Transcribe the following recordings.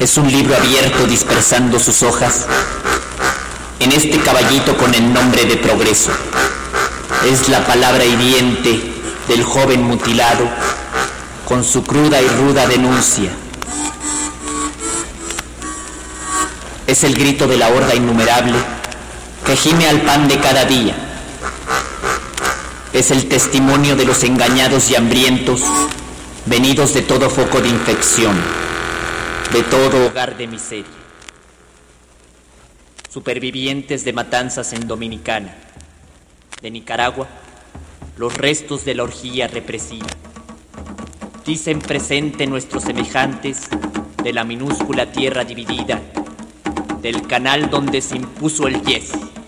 Es un libro abierto dispersando sus hojas en este caballito con el nombre de progreso. Es la palabra hiriente del joven mutilado con su cruda y ruda denuncia. Es el grito de la horda innumerable que gime al pan de cada día. Es el testimonio de los engañados y hambrientos, venidos de todo foco de infección, de todo hogar de miseria. Supervivientes de matanzas en Dominicana, de Nicaragua, los restos de la orgía represiva. Dicen presente nuestros semejantes de la minúscula tierra dividida, del canal donde se impuso el yes,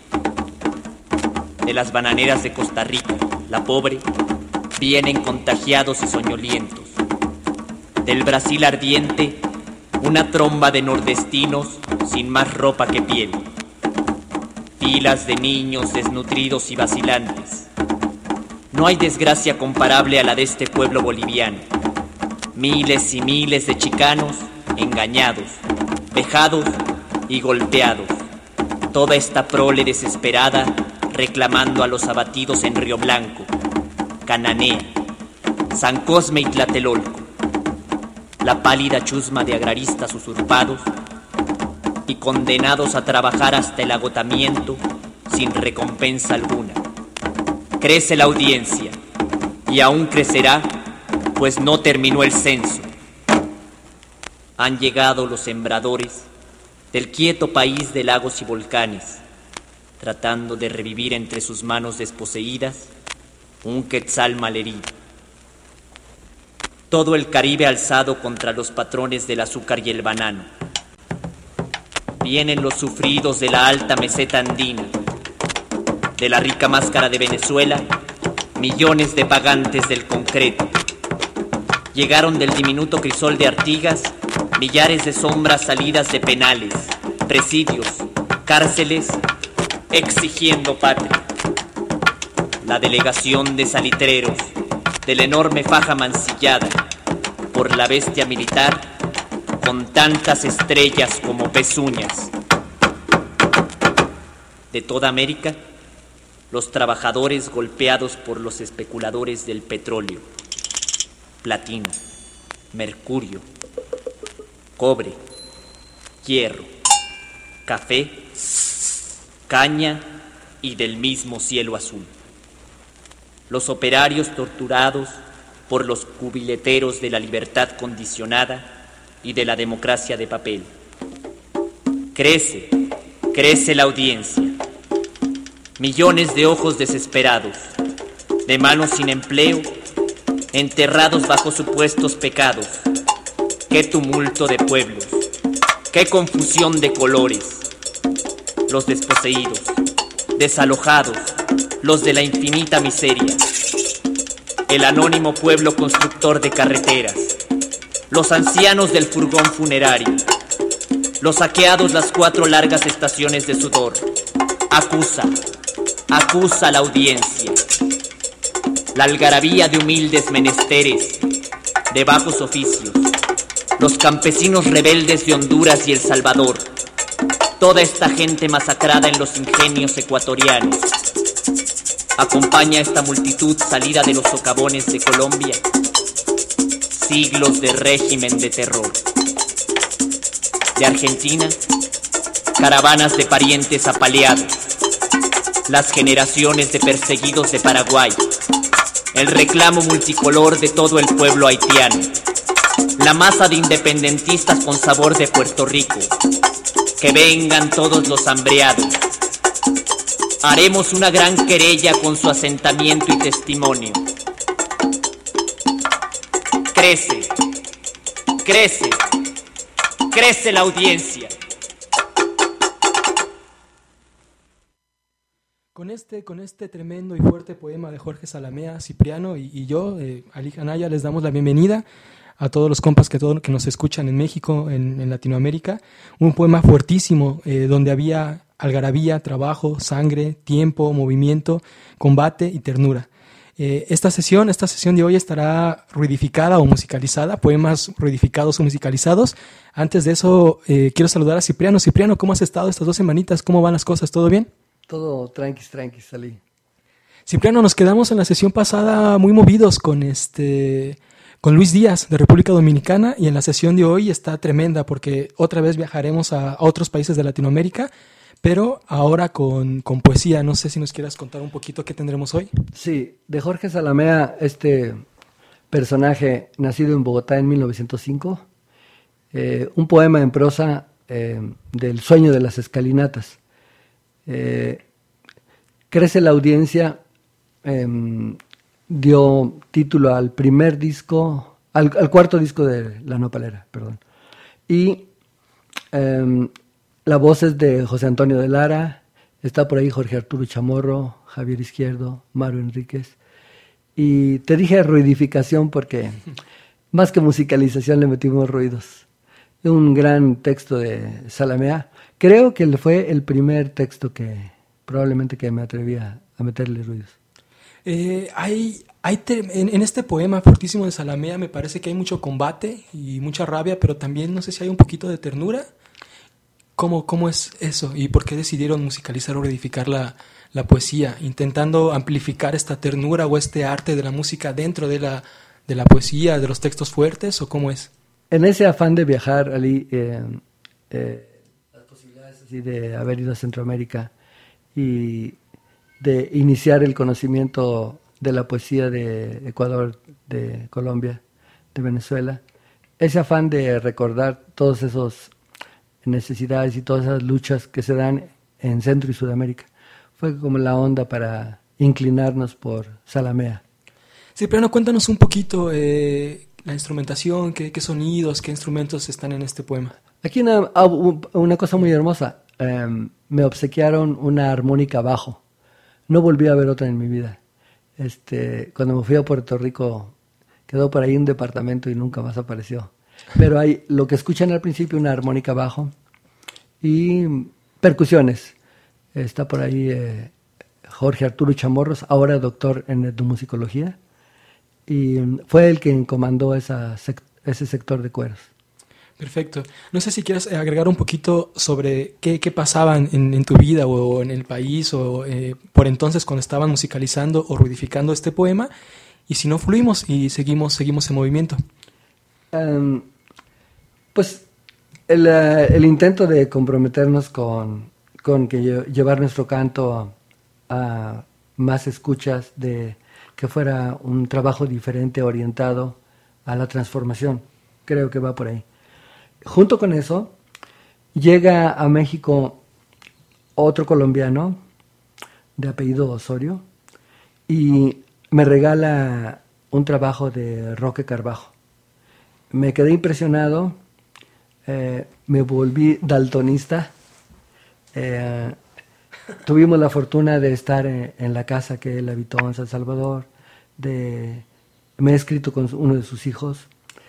de las bananeras de Costa Rica, la pobre, vienen contagiados y soñolientos, del Brasil ardiente, una tromba de nordestinos sin más ropa que piel, filas de niños desnutridos y vacilantes. No hay desgracia comparable a la de este pueblo boliviano. Miles y miles de chicanos engañados, vejados y golpeados. Toda esta prole desesperada reclamando a los abatidos en Río Blanco, Cananea, San Cosme y Tlatelolco. La pálida chusma de agraristas usurpados y condenados a trabajar hasta el agotamiento sin recompensa alguna. Crece la audiencia y aún crecerá, pues no terminó el censo. Han llegado los sembradores del quieto país de lagos y volcanes, tratando de revivir entre sus manos desposeídas un quetzal malherido. Todo el Caribe alzado contra los patrones del azúcar y el banano. Vienen los sufridos de la alta meseta andina, de la rica máscara de Venezuela, millones de pagantes del concreto. Llegaron del diminuto crisol de Artigas, millares de sombras salidas de penales, presidios, cárceles, exigiendo patria. La delegación de salitreros, de la enorme faja mancillada por la bestia militar, con tantas estrellas como pezuñas. De toda América, los trabajadores golpeados por los especuladores del petróleo, platino, mercurio, cobre, hierro, café, caña y del mismo cielo azul. Los operarios torturados por los cubileteros de la libertad condicionada y de la democracia de papel. Crece, crece la audiencia. Millones de ojos desesperados, de manos sin empleo, enterrados bajo supuestos pecados. Qué tumulto de pueblos, qué confusión de colores. Los desposeídos, desalojados, los de la infinita miseria. El anónimo pueblo constructor de carreteras, los ancianos del furgón funerario, los saqueados las 4 largas estaciones de sudor. Acusa, acusa la audiencia. La algarabía de humildes menesteres, de bajos oficios, los campesinos rebeldes de Honduras y El Salvador, toda esta gente masacrada en los ingenios ecuatorianos. Acompaña a esta multitud salida de los socavones de Colombia, siglos de régimen de terror. De Argentina, caravanas de parientes apaleados, las generaciones de perseguidos de Paraguay, el reclamo multicolor de todo el pueblo haitiano, la masa de independentistas con sabor de Puerto Rico. Que vengan todos los hambreados. Haremos una gran querella con su asentamiento y testimonio. Crece, crece, crece la audiencia. Con este tremendo y fuerte poema de Jorge Zalamea, Cipriano y yo, Ali Anaya, les damos la bienvenida a todos los compas que nos escuchan en México, en Latinoamérica. Un poema fuertísimo, donde había algarabía, trabajo, sangre, tiempo, movimiento, combate y ternura. Esta sesión de hoy estará ruidificada o musicalizada, poemas ruidificados o musicalizados. Antes de eso, quiero saludar a Cipriano. Cipriano, ¿cómo has estado estas 2 semanitas? ¿Cómo van las cosas? ¿Todo bien? Todo tranqui, salí. Cipriano, nos quedamos en la sesión pasada muy movidos con Luis Díaz de República Dominicana, y en la sesión de hoy está tremenda porque otra vez viajaremos a otros países de Latinoamérica, pero ahora con poesía. No sé si nos quieras contar un poquito qué tendremos hoy. Sí, de Jorge Zalamea, este personaje nacido en Bogotá en 1905, un poema en prosa del sueño de las escalinatas. Crece la audiencia, dio título al primer disco, al cuarto disco de La Nopalera, perdón. Y la voz es de José Antonio de Lara, está por ahí Jorge Arturo Chamorro, Javier Izquierdo, Mario Enríquez. Y te dije ruidificación porque más que musicalización le metimos ruidos. Un gran texto de Zalamea. Creo que fue el primer texto que probablemente que me atrevía a meterle ruidos. En este poema fortísimo de Zalamea me parece que hay mucho combate y mucha rabia, pero también no sé si hay un poquito de ternura. ¿Cómo es eso? ¿Y por qué decidieron musicalizar o reedificar la poesía, intentando amplificar esta ternura o este arte de la música dentro de la poesía, de los textos fuertes, o cómo es? En ese afán de viajar, Ali, las posibilidades así de haber ido a Centroamérica y de iniciar el conocimiento de la poesía de Ecuador, de Colombia, de Venezuela, ese afán de recordar todos esos necesidades y todas esas luchas que se dan en Centro y Sudamérica, fue como la onda para inclinarnos por Zalamea. Cipriano, cuéntanos un poquito la instrumentación, qué sonidos, qué instrumentos están en este poema. Aquí una cosa muy hermosa. Me obsequiaron una armónica bajo. No volví a ver otra en mi vida. Cuando me fui a Puerto Rico, quedó por ahí un departamento y nunca más apareció. Pero hay lo que escuchan al principio, una armónica bajo y percusiones. Está por ahí Jorge Arturo Chamorros, ahora doctor en etnomusicología, y fue el quien comandó ese sector de cueros. Perfecto. No sé si quieres agregar un poquito sobre qué pasaba en tu vida o en el país o por entonces cuando estaban musicalizando o ruidificando este poema, y si no fluimos y seguimos en movimiento. Pues el intento de comprometernos con llevar nuestro canto a más escuchas, de que fuera un trabajo diferente orientado a la transformación, creo que va por ahí. Junto con eso, llega a México otro colombiano de apellido Osorio y me regala un trabajo de Roque Carbajo. Me quedé impresionado, me volví daltonista. Tuvimos la fortuna de estar en la casa que él habitó en San Salvador. Me he escrito con uno de sus hijos.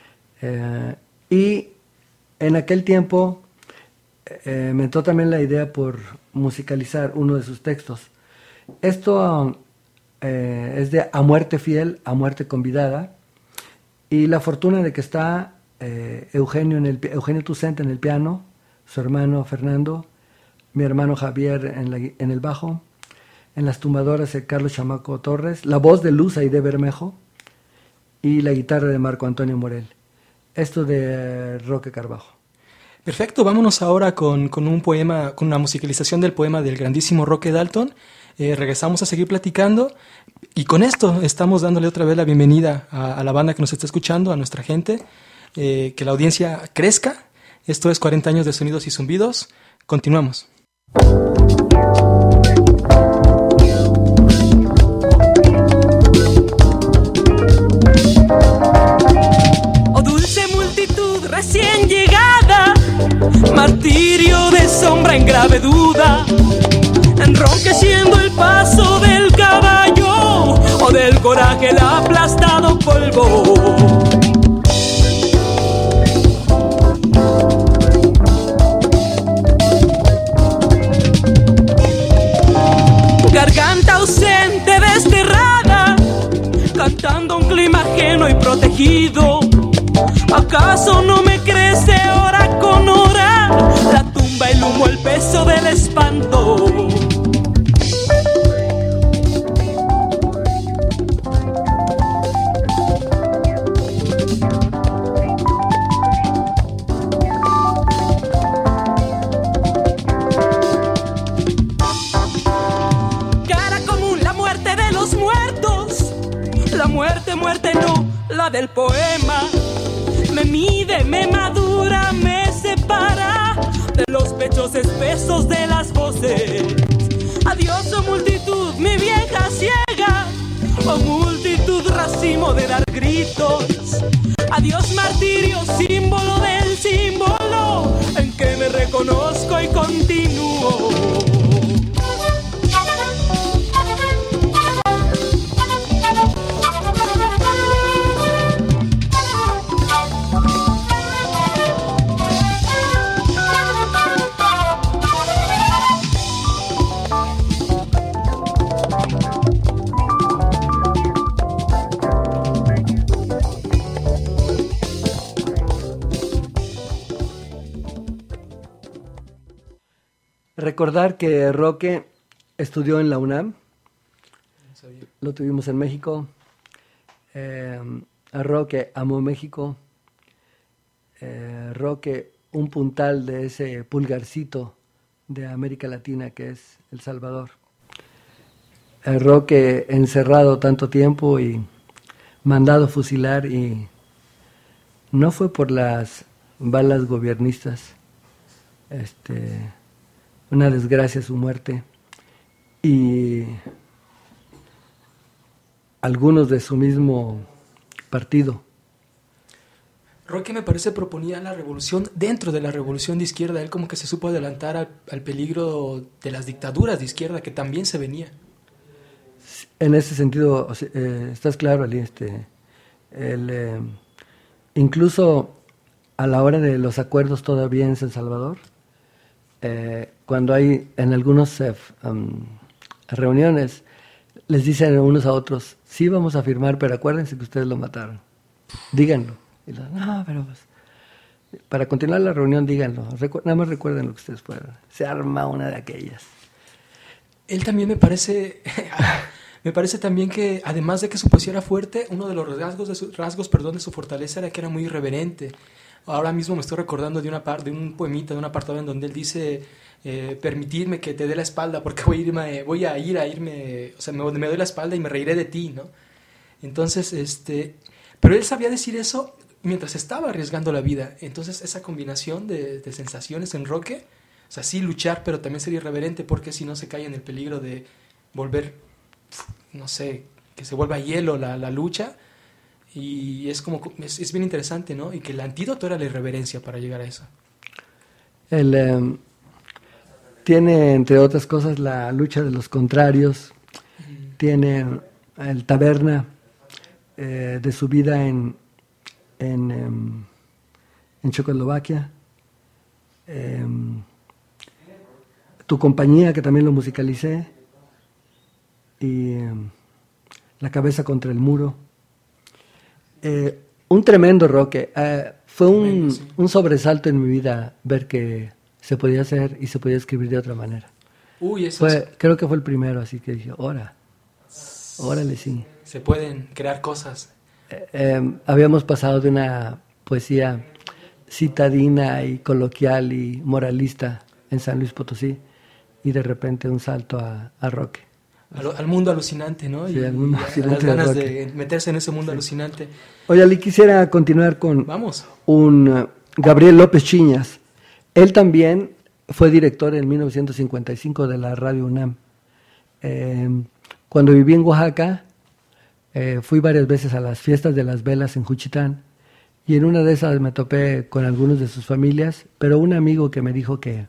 Y en aquel tiempo me entró también la idea por musicalizar uno de sus textos. Esto es de A muerte fiel, a muerte convidada. Y la fortuna de que está Eugenio Tucent en el piano, su hermano Fernando, mi hermano Javier en el bajo, en las tumbadoras Carlos Chamaco Torres, la voz de Luz Aide Bermejo y la guitarra de Marco Antonio Morel. Esto de Roque Carbajo. Perfecto, vámonos ahora con un poema, con una musicalización del poema del grandísimo Roque Dalton. Regresamos a seguir platicando y con esto estamos dándole otra vez la bienvenida a la banda que nos está escuchando, a nuestra gente, que la audiencia crezca. Esto es 40 años de sonidos y zumbidos. Continuamos. Oh dulce multitud recién llegada, martirio de sombra en grave duda, enronqueciendo el paso del caballo o del coraje el aplastado polvo. Garganta ausente desterrada, no me crece hora con hora, la tumba, el humo, el peso del espanto. Muerte no, la del poema. Me mide, me madura, me separa de los pechos espesos de las voces. Adiós, oh multitud, mi vieja ciega, oh multitud, racimo de dar gritos. Adiós, martirio, símbolo del símbolo en que me reconozco y continúo. Recordar que Roque estudió en la UNAM, lo tuvimos en México. A Roque amó México. Roque, un puntal de ese pulgarcito de América Latina que es El Salvador. Roque encerrado tanto tiempo y mandado fusilar, y no fue por las balas gobiernistas. Una desgracia su muerte, y algunos de su mismo partido. Roque, me parece, proponía la revolución dentro de la revolución de izquierda. Él como que se supo adelantar al peligro de las dictaduras de izquierda que también se venía. En ese sentido, estás claro, Ali. Incluso a la hora de los acuerdos todavía en San Salvador, cuando hay en algunas reuniones, les dicen unos a otros: sí, vamos a firmar, pero acuérdense que ustedes lo mataron, díganlo. Y no, pero pues, para continuar la reunión, díganlo, nada más recuerden lo que ustedes puedan. Se arma una de aquellas. Él también me parece también que, además de que su poesía era fuerte, uno de los rasgos de su fortaleza era que era muy irreverente. Ahora mismo me estoy recordando de un poemita, de un apartado en donde él dice: permitirme que te dé la espalda porque voy a irme, o sea, me doy la espalda y me reiré de ti, ¿no? Entonces, pero él sabía decir eso mientras estaba arriesgando la vida. Entonces, esa combinación de sensaciones en Roque, o sea, sí luchar, pero también ser irreverente, porque si no se cae en el peligro de volver, no sé, que se vuelva hielo la lucha. Y es bien interesante, ¿no? Y que el antídoto era la irreverencia para llegar a eso. Él tiene, entre otras cosas, la lucha de los contrarios. Tiene el Taberna, de su vida en Checoslovaquia. Tu compañía, que también lo musicalicé. Y La cabeza contra el muro. Un tremendo Roque. Fue un sobresalto en mi vida ver que se podía hacer y se podía escribir de otra manera. Creo que fue el primero, así que dije, órale, sí. Se pueden crear cosas. Habíamos pasado de una poesía citadina y coloquial y moralista en San Luis Potosí, y de repente un salto a Roque. Al mundo alucinante, ¿no? Sí, al mundo alucinante, las ganas de meterse en ese mundo alucinante. Oye, Ali, quisiera continuar con Vamos. un Gabriel López Chiñas. Él también fue director en 1955 de la Radio UNAM. Cuando viví en Oaxaca, fui varias veces a las fiestas de las velas en Juchitán, y en una de esas me topé con algunos de sus familias, pero un amigo que me dijo que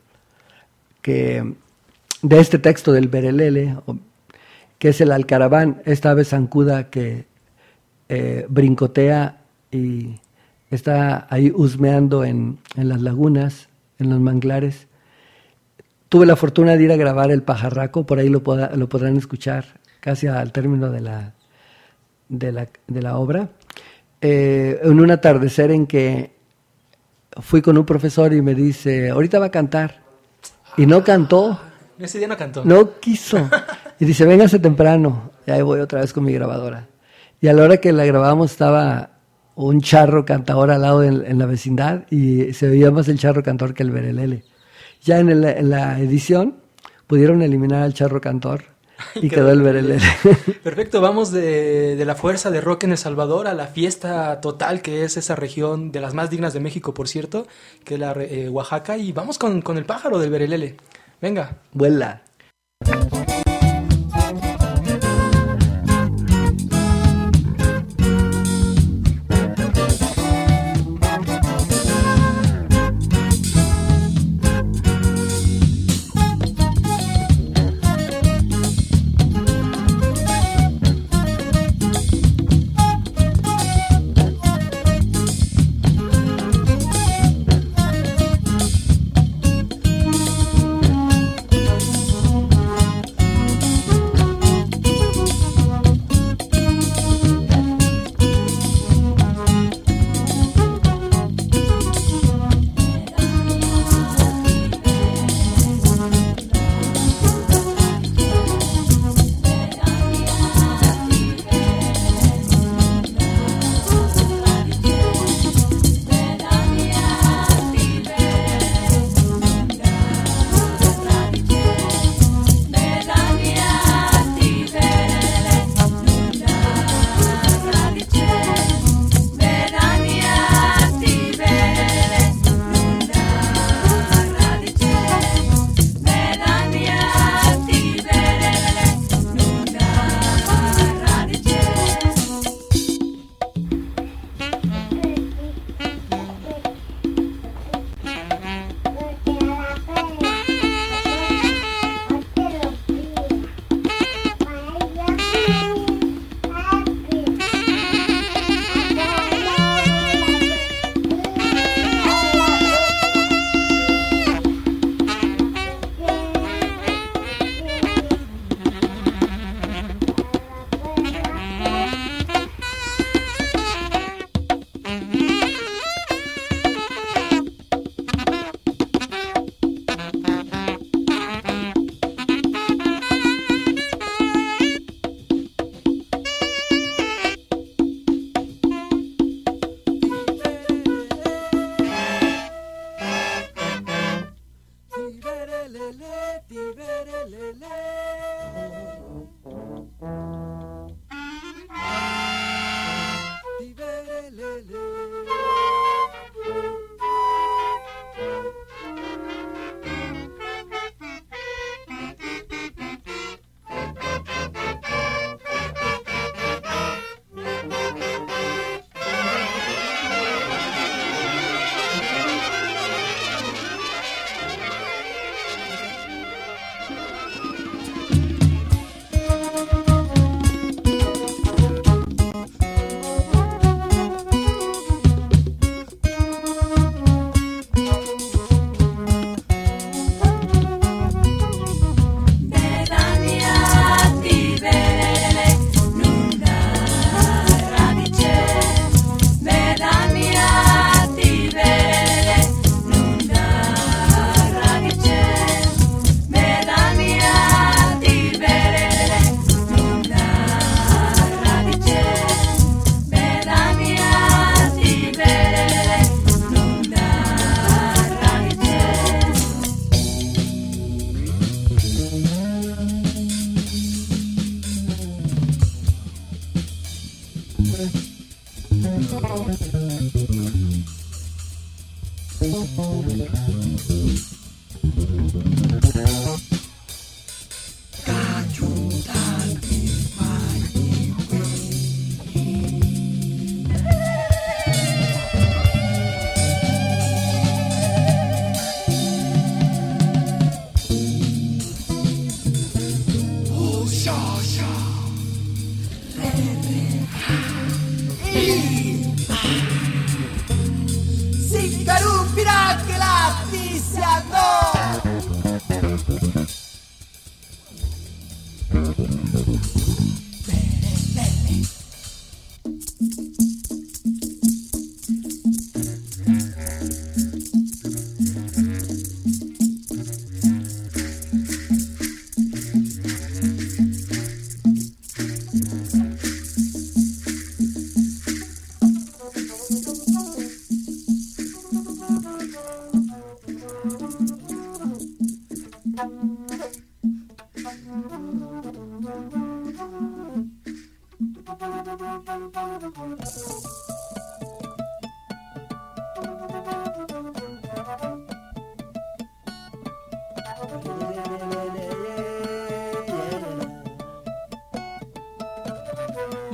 de este texto del Berelele, que es el alcaraván, esta ave zancuda que brincotea y está ahí husmeando en las lagunas, en los manglares. Tuve la fortuna de ir a grabar El Pajarraco, por ahí lo podrán escuchar casi al término de la obra, en un atardecer en que fui con un profesor y me dice, ahorita va a cantar. Y no cantó. Ese día no cantó. No quiso. Y dice, véngase temprano. Y ahí voy otra vez con mi grabadora. Y a la hora que la grabamos estaba un charro cantador al lado en la vecindad y se veía más el charro cantor que el berelele. Ya en la edición pudieron eliminar al charro cantor y quedó el berelele. Perfecto, vamos de la fuerza de rock en El Salvador a la fiesta total que es esa región de las más dignas de México, por cierto, que es la Oaxaca, y vamos con el pájaro del berelele. Venga. Vuela.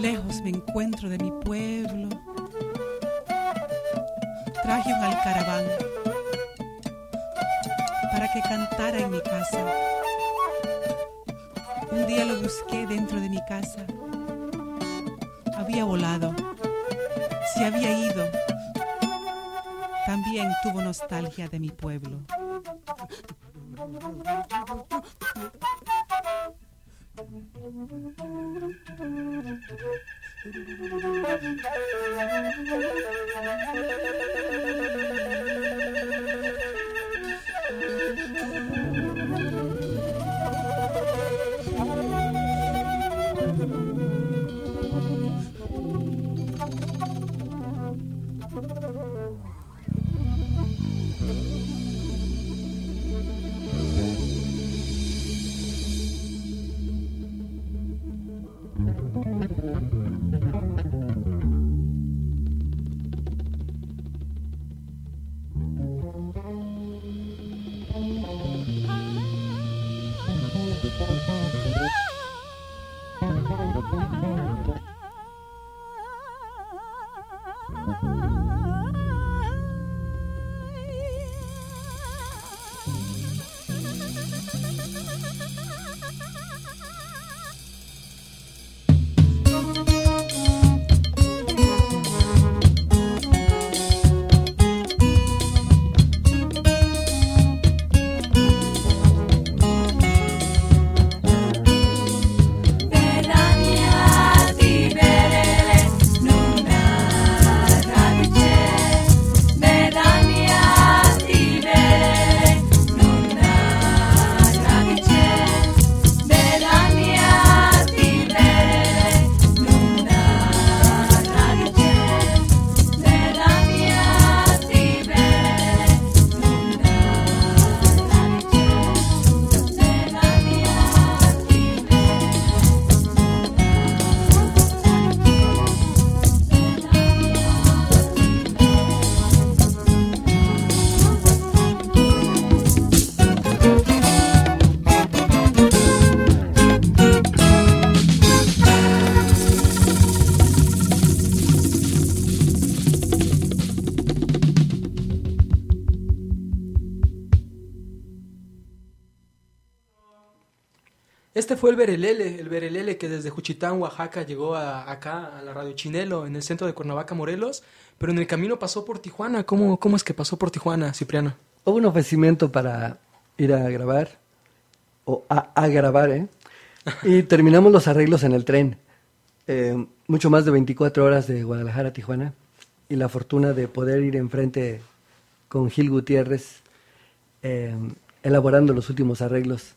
Lejos me encuentro de mi pueblo. Traje un alcaraván para que cantara en mi casa. Un día lo busqué dentro de mi casa. Había volado, se había ido. También tuvo nostalgia de mi pueblo. Este fue el Berelele que desde Juchitán, Oaxaca, llegó acá a la Radio Chinelo, en el centro de Cuernavaca, Morelos, pero en el camino pasó por Tijuana. ¿Cómo es que pasó por Tijuana, Cipriano? Hubo un ofrecimiento para ir a grabar, o a grabar, y terminamos los arreglos en el tren. Mucho más de 24 horas de Guadalajara a Tijuana, y la fortuna de poder ir enfrente con Gil Gutiérrez, elaborando los últimos arreglos.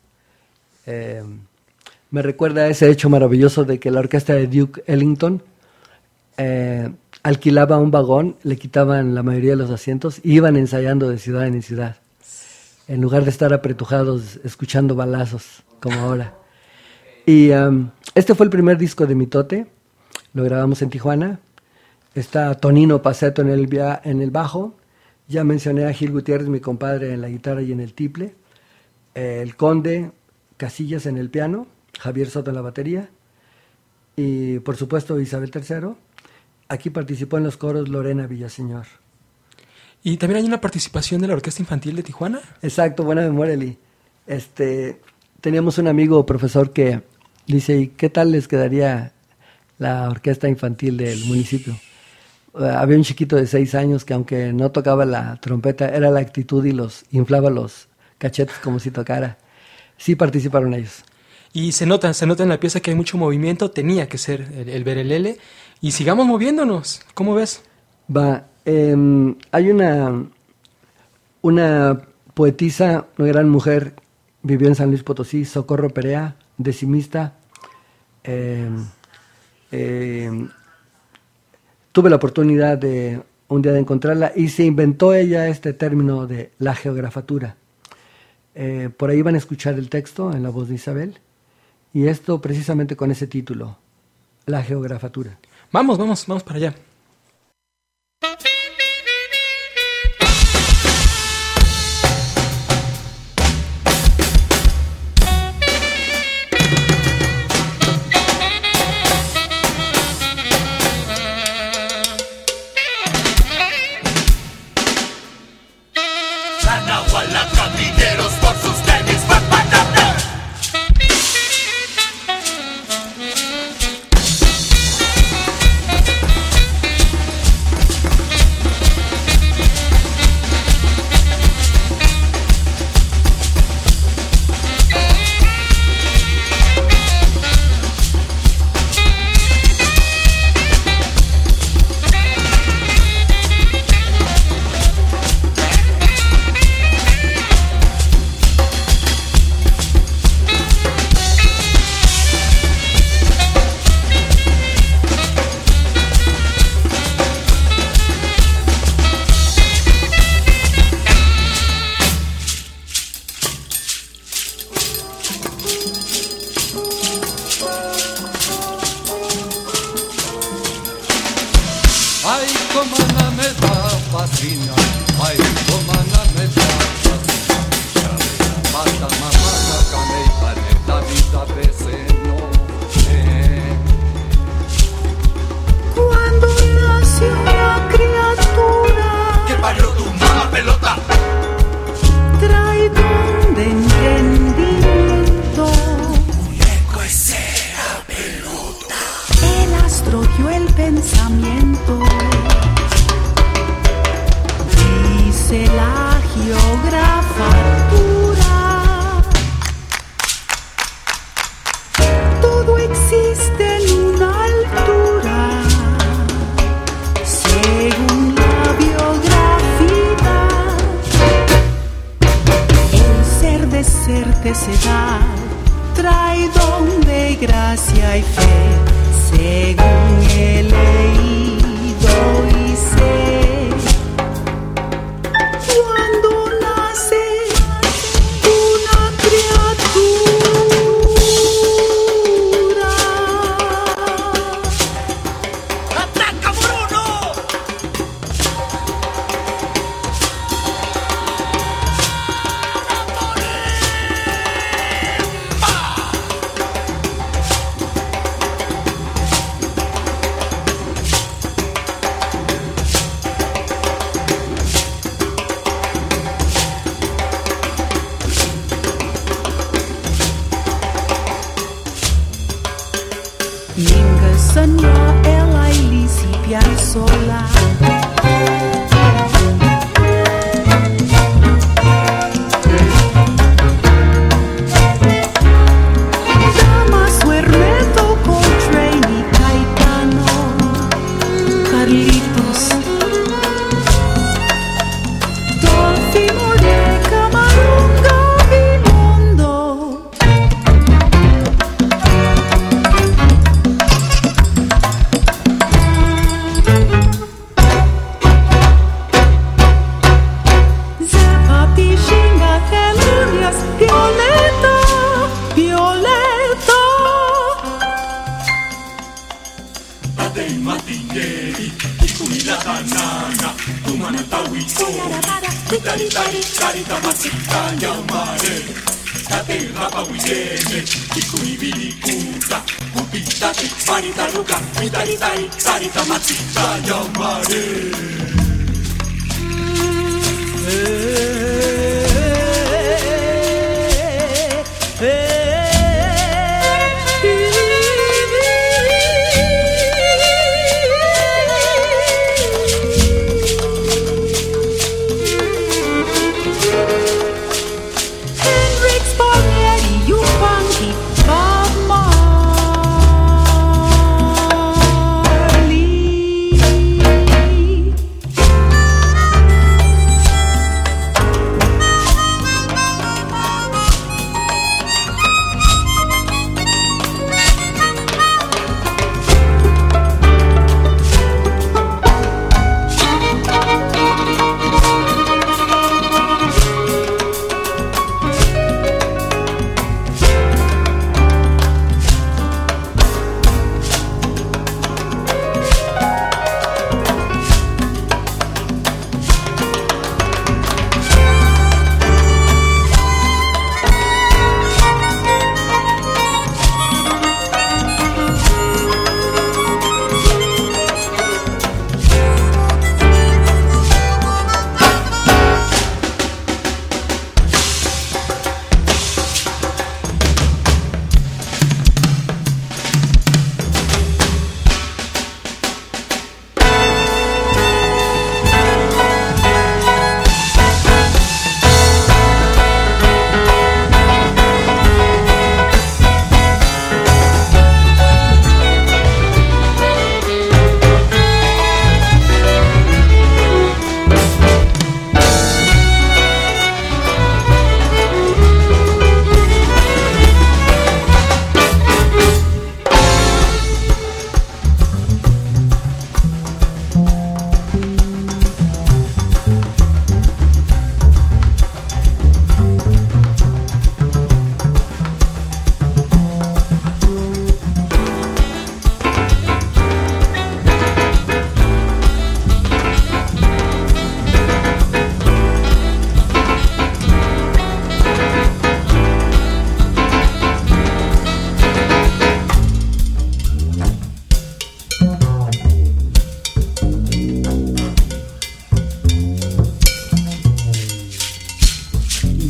Me recuerda ese hecho maravilloso de que la orquesta de Duke Ellington alquilaba un vagón, le quitaban la mayoría de los asientos y iban ensayando de ciudad en ciudad, en lugar de estar apretujados escuchando balazos como ahora. Y este fue el primer disco de Mitote, lo grabamos en Tijuana. Está Tonino Paceto en el bajo, ya mencioné a Gil Gutiérrez, mi compadre, en la guitarra y en el tiple, el Conde Casillas en el piano, Javier Soto en la batería y por supuesto Isabel III. Aquí participó en los coros Lorena Villaseñor. ¿Y también hay una participación de la Orquesta Infantil de Tijuana? Exacto, buena memoria, Eli. Teníamos un amigo profesor que dice, ¿y qué tal les quedaría la orquesta infantil del municipio? Había un chiquito de 6 años que aunque no tocaba la trompeta, era la actitud y inflaba los cachetes como si tocara. Sí participaron ellos. Y se nota en la pieza que hay mucho movimiento, tenía que ser el Berelele. Y sigamos moviéndonos, ¿cómo ves? Hay una poetisa, una gran mujer, vivió en San Luis Potosí, Socorro Perea, decimista. Tuve la oportunidad de un día de encontrarla y se inventó ella este término de la geografatura. Por ahí van a escuchar el texto en la voz de Isabel, y esto precisamente con ese título, la geografatura. Vamos para allá. Nahuala, camineros por sus tenis,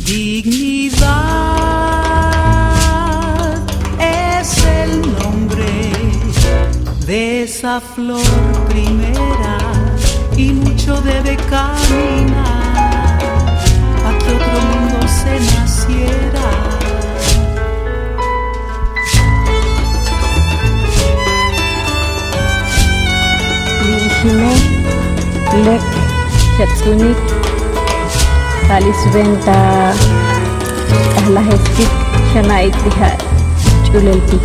Dignidad es el nombre de esa flor primera y mucho debe caminar para que otro mundo se naciera. Liishime lek hetsunik talisventa ahlahestik shanaitiha chuleltik.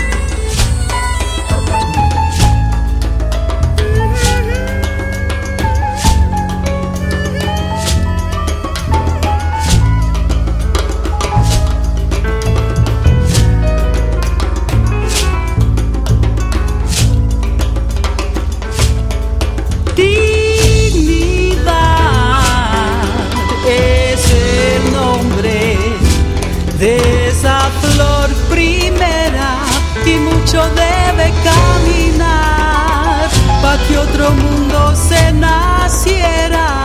De esa flor primera y mucho debe caminar para que otro mundo se naciera.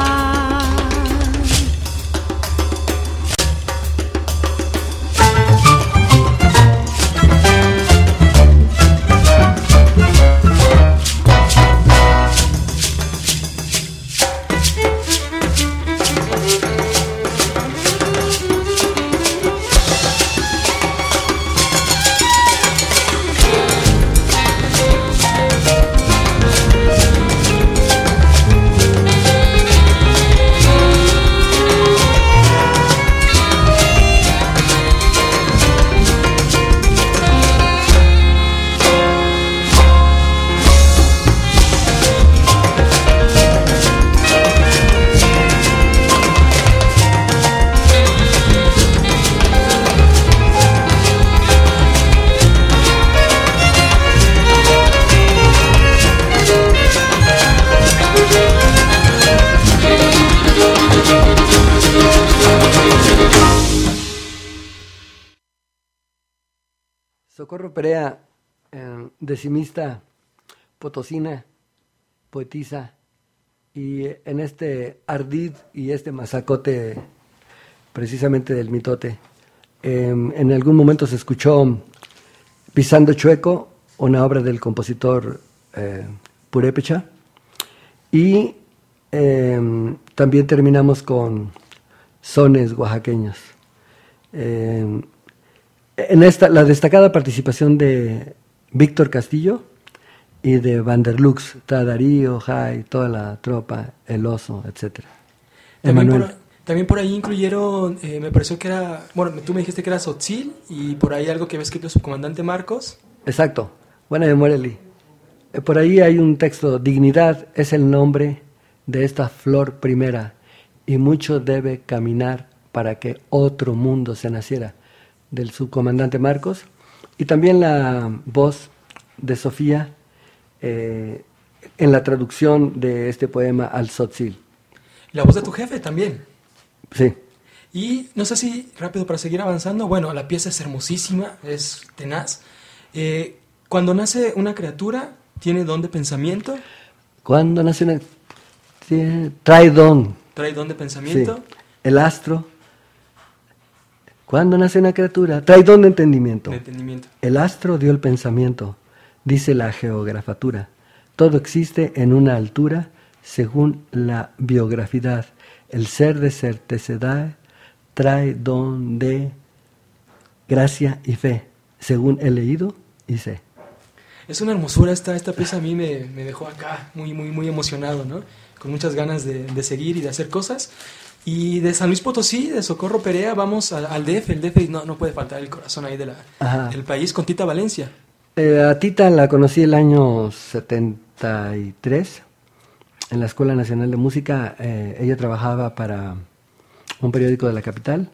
Socorro Perea, decimista potosina, poetisa, y en este ardid y este mazacote precisamente del mitote, en algún momento se escuchó Pisando Chueco, una obra del compositor purépecha, y también terminamos con sones oaxaqueños. En esta, la destacada participación de Víctor Castillo y de Vanderlux, Darío, Jai, toda la tropa, El Oso, etc. También por ahí incluyeron, me pareció que era, bueno, tú me dijiste que era Tzotzil y por ahí algo que había escrito su comandante Marcos. Exacto, buena memoria, Lee. Por ahí hay un texto, dignidad es el nombre de esta flor primera y mucho debe caminar para que otro mundo se naciera, del subcomandante Marcos, y también la voz de Sofía en la traducción de este poema al Tzotzil. La voz de tu jefe también. Sí. Y no sé si, rápido para seguir avanzando, bueno, la pieza es hermosísima, es tenaz. Cuando nace una criatura, ¿tiene don de pensamiento? Cuando nace una... trae don. ¿Trae don de pensamiento? Sí. El astro. Cuando nace una criatura, trae don de entendimiento. El astro dio el pensamiento, dice la geografatura. Todo existe en una altura según la biografidad. El ser de certeza trae don de gracia y fe, según he leído y sé. Es una hermosura esta pieza, a mí me dejó acá muy emocionado, ¿no? Con muchas ganas de seguir y de hacer cosas. Y de San Luis Potosí, de Socorro Perea, vamos al DF. El DF no puede faltar el corazón ahí del país, con Tita Valencia. A Tita la conocí el año 73 en la Escuela Nacional de Música. Ella trabajaba para un periódico de la capital.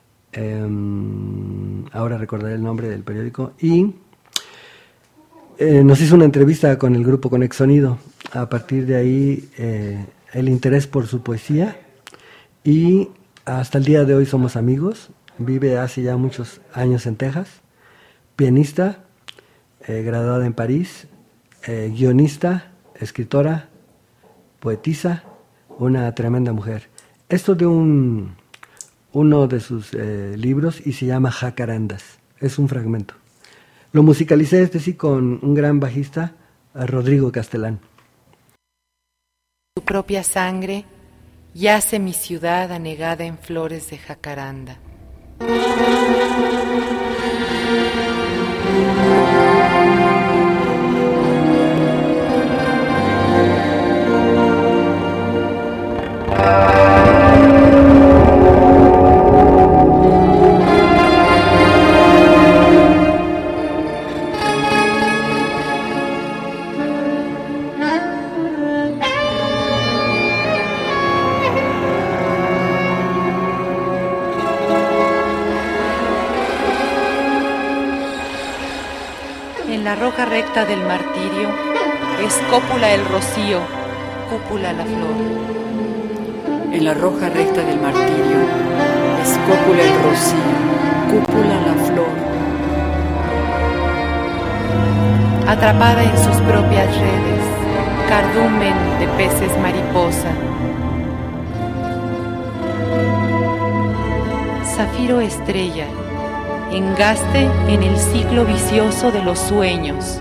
Ahora recordaré el nombre del periódico. Y nos hizo una entrevista con el grupo Conex Sonido. A partir de ahí, el interés por su poesía. Y hasta el día de hoy somos amigos. Vive hace ya muchos años en Texas. Pianista, graduada en París, guionista, escritora, poetisa, una tremenda mujer. Esto de un uno de sus libros y se llama Jacarandas. Es un fragmento. Lo musicalicé con un gran bajista, Rodrigo Castelán. Tu propia sangre yace mi ciudad anegada en flores de jacaranda. En la roja recta del martirio es cópula el rocío, cúpula la flor. En la roja recta del martirio es cópula el rocío, cúpula la flor. Atrapada en sus propias redes, cardumen de peces mariposa. Zafiro estrella, engaste en el ciclo vicioso de los sueños.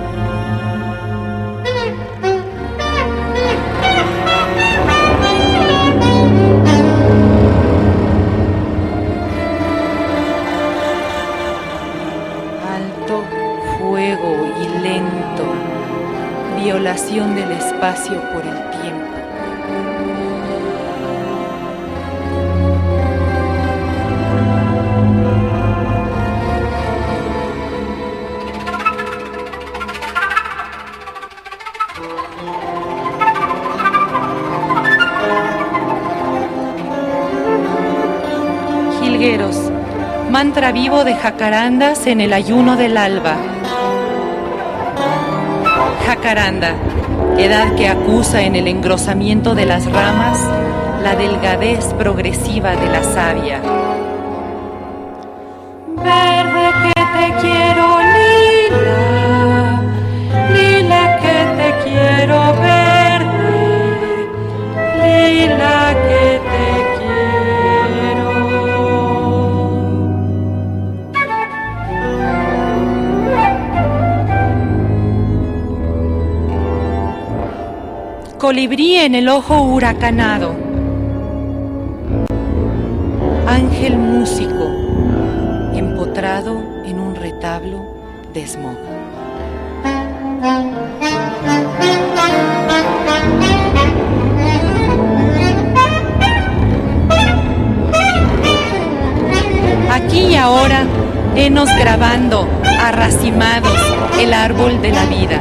Alto, fuego y lento, violación del espacio por el tiempo. Mantra vivo de jacarandas en el ayuno del alba. Jacaranda, edad que acusa en el engrosamiento de las ramas la delgadez progresiva de la savia. Verde que te quiero, lila, lila que te quiero, verde, lila que te quiero. Colibrí en el ojo huracanado, ángel músico, empotrado en un retablo de smog. Aquí y ahora, henos grabando, arracimados, el árbol de la vida.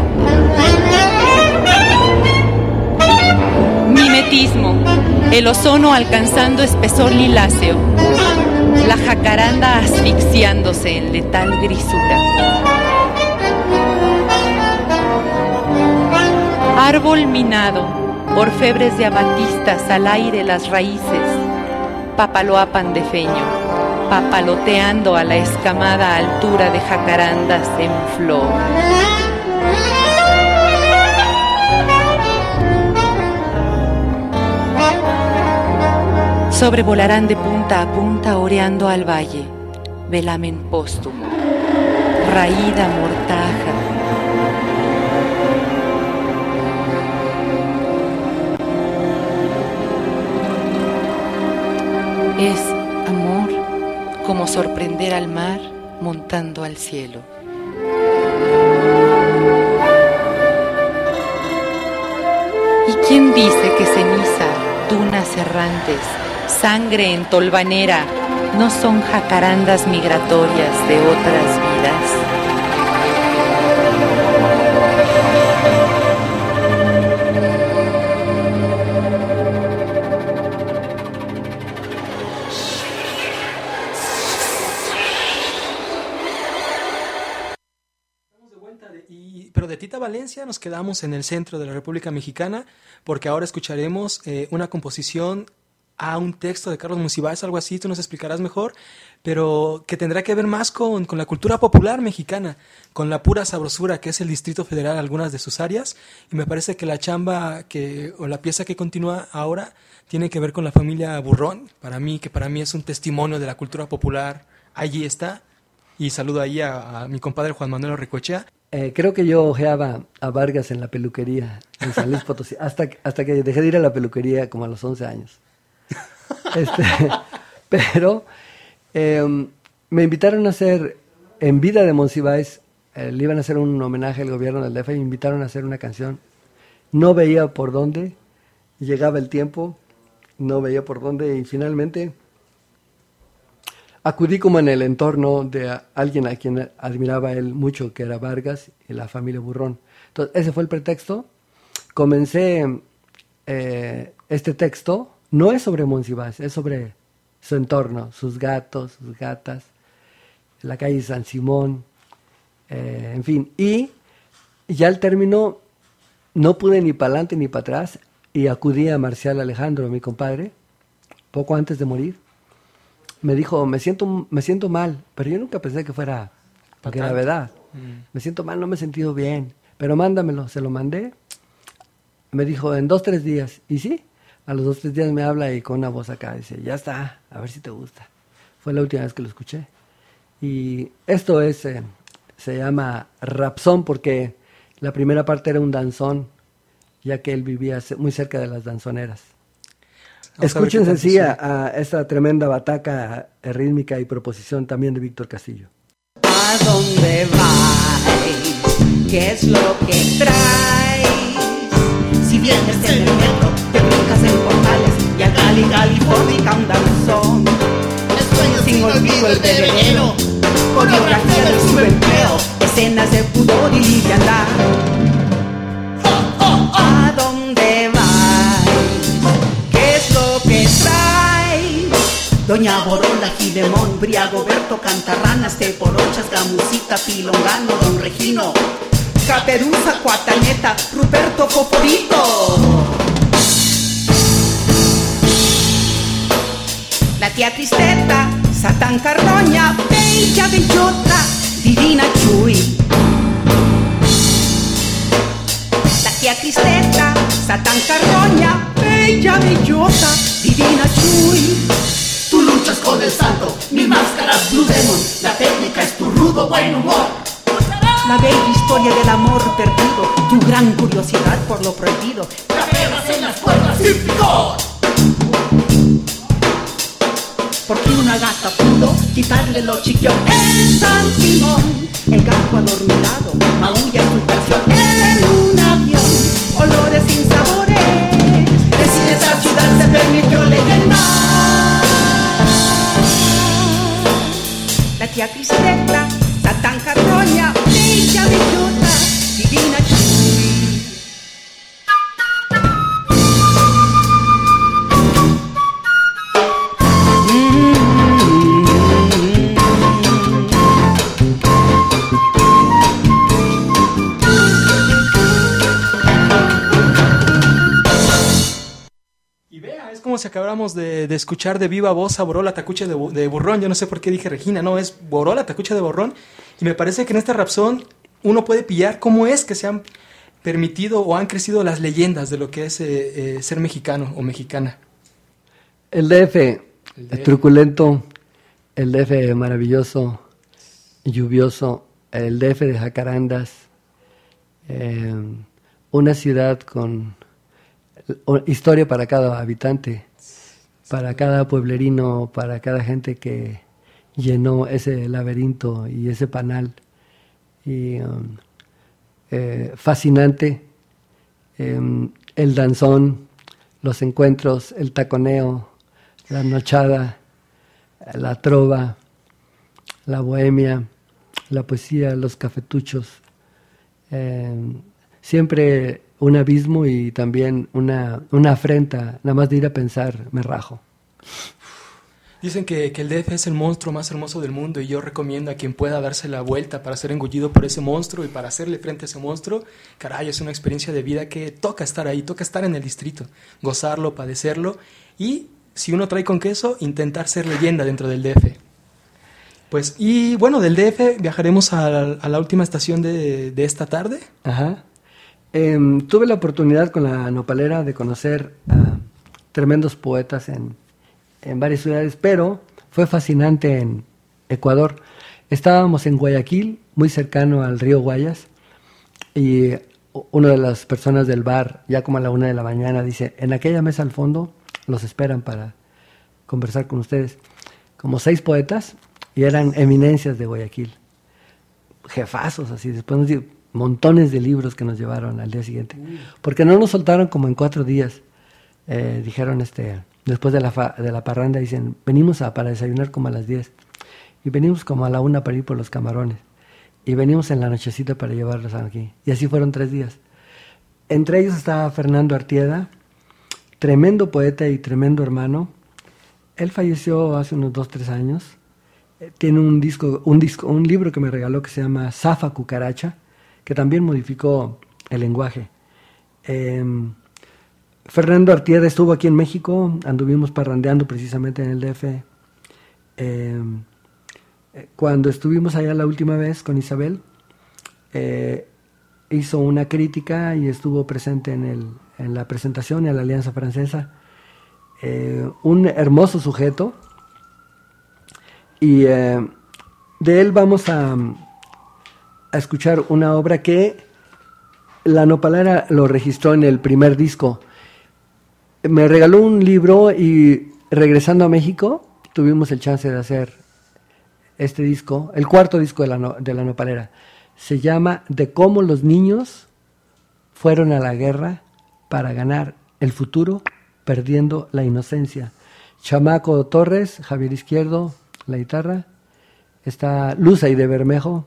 Mimetismo, el ozono alcanzando espesor liláceo, la jacaranda asfixiándose en letal grisura. Árbol minado, orfebres de amatistas al aire las raíces, papaloapan de feño, papaloteando a la escamada altura de jacarandas en flor. Sobrevolarán de punta a punta oreando al valle, velamen póstumo, raída mortaja. Es amor como sorprender al mar montando al cielo. ¿Y quién dice que ceniza, dunas errantes, sangre en tolvanera no son jacarandas migratorias de otras vidas? Pero de Tita Valencia nos quedamos en el centro de la República Mexicana porque ahora escucharemos una composición a un texto de Carlos Monsiváis, algo así, tú nos explicarás mejor, pero que tendrá que ver más con la cultura popular mexicana, con la pura sabrosura que es el Distrito Federal, algunas de sus áreas, y me parece que la chamba o la pieza que continúa ahora tiene que ver con la familia Burrón, que para mí es un testimonio de la cultura popular. Allí está, y saludo ahí a mi compadre Juan Manuel Orricoechea. Creo que yo ojeaba a Vargas en la peluquería en San Luis Potosí, hasta que dejé de ir a la peluquería como a los 11 años. Pero me invitaron a hacer, en vida de Monsiváis, le iban a hacer un homenaje al gobierno del DF y me invitaron a hacer una canción. No veía por dónde, llegaba el tiempo, no veía por dónde y finalmente acudí como en el entorno de alguien a quien admiraba él mucho, que era Vargas y la familia Burrón. Entonces, ese fue el pretexto. Comencé este texto, no es sobre Monsiváis, es sobre su entorno, sus gatos, sus gatas, la calle San Simón, en fin. Y ya al término no pude ni para adelante ni para atrás y acudí a Marcial Alejandro, mi compadre, poco antes de morir. Me dijo, me siento mal, pero yo nunca pensé que fuera gravedad. Me siento mal, no me he sentido bien, pero mándamelo. Se lo mandé. Me dijo, en 2-3 días. Y sí, a los 2-3 días me habla y con una voz acá dice, ya está, a ver si te gusta. Fue la última vez que lo escuché. Y esto se llama rapsón porque la primera parte era un danzón, ya que él vivía muy cerca de las danzoneras. Escúchense sí a esta tremenda bataca rítmica y proposición también de Víctor Castillo. ¿A dónde vais? ¿Qué es lo que traes? Si vienes en el metro, te brincas en portales y a California un danzón. Sin olvido el bebedero, coreografía del subempleo, escenas de pudor y liviandad. ¿A dónde vais? ¿Qué traes? Doña Borola, Gidemón, Briagoberto, Cantarranas, Teporochas, Gamusita, Pilongano, Don Regino, Caperuza, Cuataneta, Ruperto, Poporito. La tía Cristeta, Satán Carroña, Bella Bellota, Divina Chuy. La tía Cristeta, Satán Carroña, Bella Bellota, Divina Chuy. Tú luchas con el santo, mi máscara es Blue Demon, la técnica es tu rudo buen humor. La bella historia del amor perdido, tu gran curiosidad por lo prohibido. Caperas en las cuerdas sin picor. Porque una gata pudo quitarle los chiquios. En San Simón, el gato adormilado maulla su canción en un avión. Olores sin sabores, en esa ciudad se permitió leyenda. La tía Cristeta, Satán Carroña, Bella Bellota, Divina Chuy. Como si acabáramos de escuchar de viva voz a Borola Tacuche de Burrón. Yo no sé por qué dije Regina, no, es Borola Tacuche de Burrón. Y me parece que en esta rapsón uno puede pillar cómo es que se han permitido o han crecido las leyendas de lo que es ser mexicano o mexicana. El DF, truculento, el DF maravilloso, lluvioso, el DF de jacarandas, una ciudad con historia para cada habitante, para cada pueblerino, para cada gente que llenó ese laberinto y ese panal. Y fascinante, el danzón, los encuentros, el taconeo, la nochada, la trova, la bohemia, la poesía, los cafetuchos. Siempre un abismo y también una afrenta, nada más de ir a pensar, me rajo. Dicen que el DF es el monstruo más hermoso del mundo y yo recomiendo a quien pueda darse la vuelta para ser engullido por ese monstruo y para hacerle frente a ese monstruo. Caray, es una experiencia de vida que toca estar ahí, toca estar en el distrito, gozarlo, padecerlo y si uno trae con queso, intentar ser leyenda dentro del DF. Pues, y bueno, del DF viajaremos a la última estación de esta tarde. Ajá. Tuve la oportunidad con la nopalera de conocer a tremendos poetas en varias ciudades, pero fue fascinante en Ecuador. Estábamos en Guayaquil, muy cercano al río Guayas, y una de las personas del bar, ya como a la 1 de la mañana, dice, en aquella mesa al fondo los esperan para conversar con ustedes. Como 6 poetas, y eran eminencias de Guayaquil, jefazos así, después montones de libros que nos llevaron al día siguiente, porque no nos soltaron como en 4 días. Dijeron, después de la parranda, dicen, venimos para desayunar como a las 10, y venimos como a la 1 para ir por los camarones, y venimos en la nochecita para llevarlos aquí, y así fueron 3 días. Entre ellos estaba Fernando Artieda, tremendo poeta y tremendo hermano. Él falleció hace unos 2-3 años. Tiene un libro que me regaló que se llama Zafa Cucaracha, que también modificó el lenguaje. Fernando Artieda estuvo aquí en México, anduvimos parrandeando precisamente en el DF. Cuando estuvimos allá la última vez con Isabel, hizo una crítica y estuvo presente en la presentación en la Alianza Francesa. Un hermoso sujeto. Y de él vamos a escuchar una obra que la nopalera lo registró en el primer disco. Me regaló un libro y regresando a México tuvimos el chance de hacer este disco, el 4º disco de la nopalera. Se llama De cómo los niños fueron a la guerra para ganar el futuro perdiendo la inocencia. Chamaco Torres, Javier Izquierdo, la guitarra, está Luz ahí de Bermejo,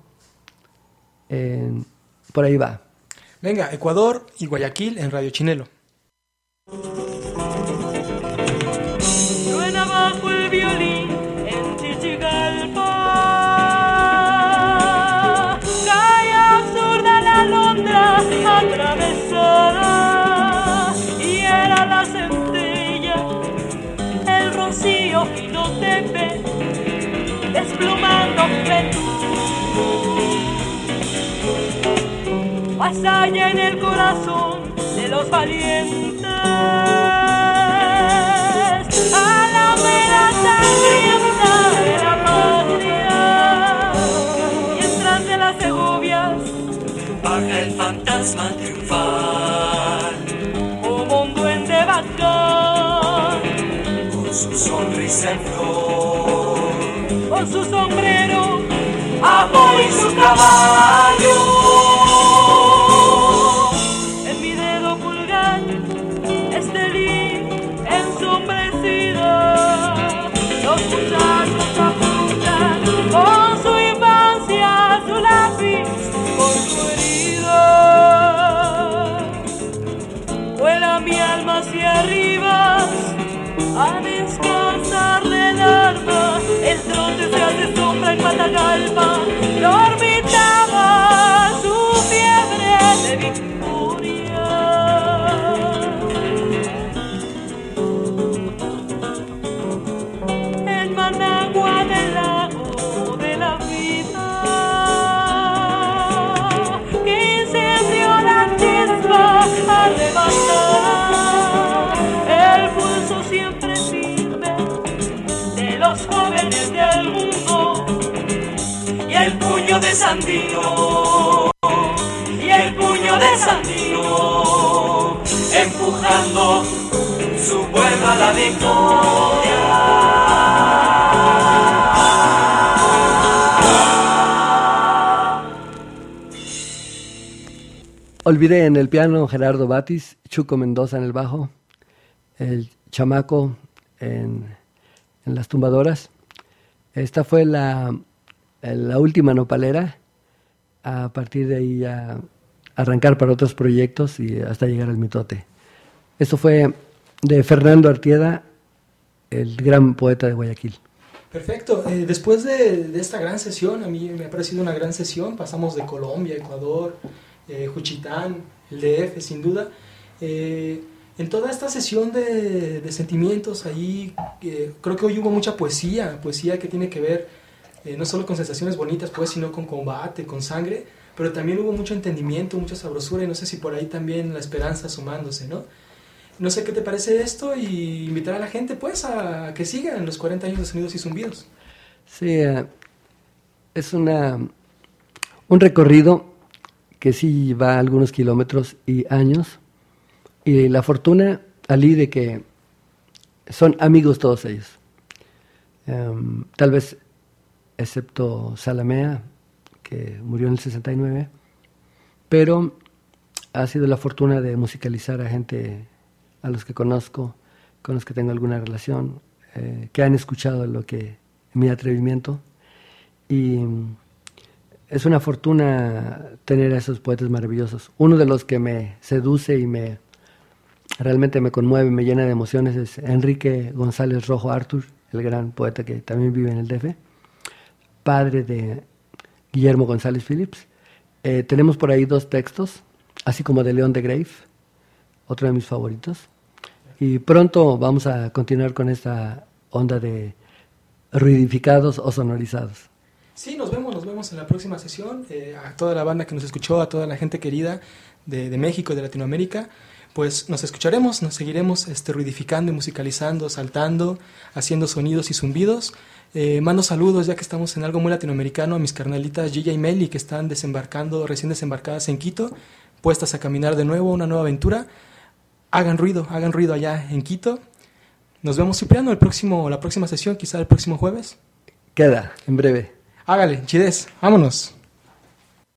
por ahí va. Venga, Ecuador y Guayaquil en Radio Chinelo. Suena bajo el violín en Chichigalpa, cae absurda la alondra atravesada, y era la centella, el rocío Jinotepe, desplumando juventud. Vasalla en el corazón de los valientes, a la mera sangrienta de la patria, mientras de las Segovias baja el fantasma triunfal, como un duende bacán, con su sonrisa en flor, con su sombrero, amor y su caballo. En mi dedo pulgar, Estelí ensombrecida, los muchachos apuntan con su infancia, su lápiz, con su herida. Vuela mi alma hacia arriba, a descansar del alma, el trote se hace sombra en Matagalpa, dormitaba su fiebre de victoria. En Managua del lago de la vida, que incendió la chispa arrebatada, el pulso siempre firme de los jóvenes del mundo, y el puño de Sandino, y el puño de Sandino, empujando su pueblo a la victoria. Olvidé en el piano Gerardo Batis, Chuco Mendoza en el bajo, el Chamaco en las tumbadoras. Esta fue la última nopalera. A partir de ahí ya arrancar para otros proyectos y hasta llegar al mitote. Esto fue de Fernando Artieda, el gran poeta de Guayaquil. Perfecto. Después de esta gran sesión, a mí me ha parecido una gran sesión. Pasamos de Colombia, Ecuador, Juchitán, el DF, sin duda. En toda esta sesión de sentimientos ahí, creo que hoy hubo mucha poesía que tiene que ver no solo con sensaciones bonitas, pues, sino con combate, con sangre, pero también hubo mucho entendimiento, mucha sabrosura, y no sé si por ahí también la esperanza sumándose, ¿no? No sé qué te parece esto, y invitar a la gente, pues, a que sigan los 40 años de Sonidos y Zumbidos. Sí, es un recorrido que sí va algunos kilómetros y años, y la fortuna, Ali, de que son amigos todos ellos. Tal vez, excepto Zalamea, que murió en el 69, pero ha sido la fortuna de musicalizar a gente a los que conozco, con los que tengo alguna relación, que han escuchado mi atrevimiento, y es una fortuna tener a esos poetas maravillosos. Uno de los que me seduce y realmente me conmueve, me llena de emociones, es Enrique González Rojo Artur, el gran poeta que también vive en el DF, padre de Guillermo González Phillips. Tenemos por ahí 2 textos, así como de León de Grave, otro de mis favoritos. Y pronto vamos a continuar con esta onda de ruidificados o sonorizados. Sí, nos vemos en la próxima sesión. A toda la banda que nos escuchó, a toda la gente querida de México y de Latinoamérica, pues nos escucharemos, nos seguiremos ruidificando y musicalizando, saltando, haciendo sonidos y zumbidos. Mando saludos, ya que estamos en algo muy latinoamericano, a mis carnalitas Gilla y Meli, que están recién desembarcadas en Quito, puestas a caminar de nuevo, una nueva aventura. Hagan ruido allá en Quito. Nos vemos, Cipriano, la próxima sesión, quizá el próximo jueves. Queda, en breve. Hágale, chidez, vámonos.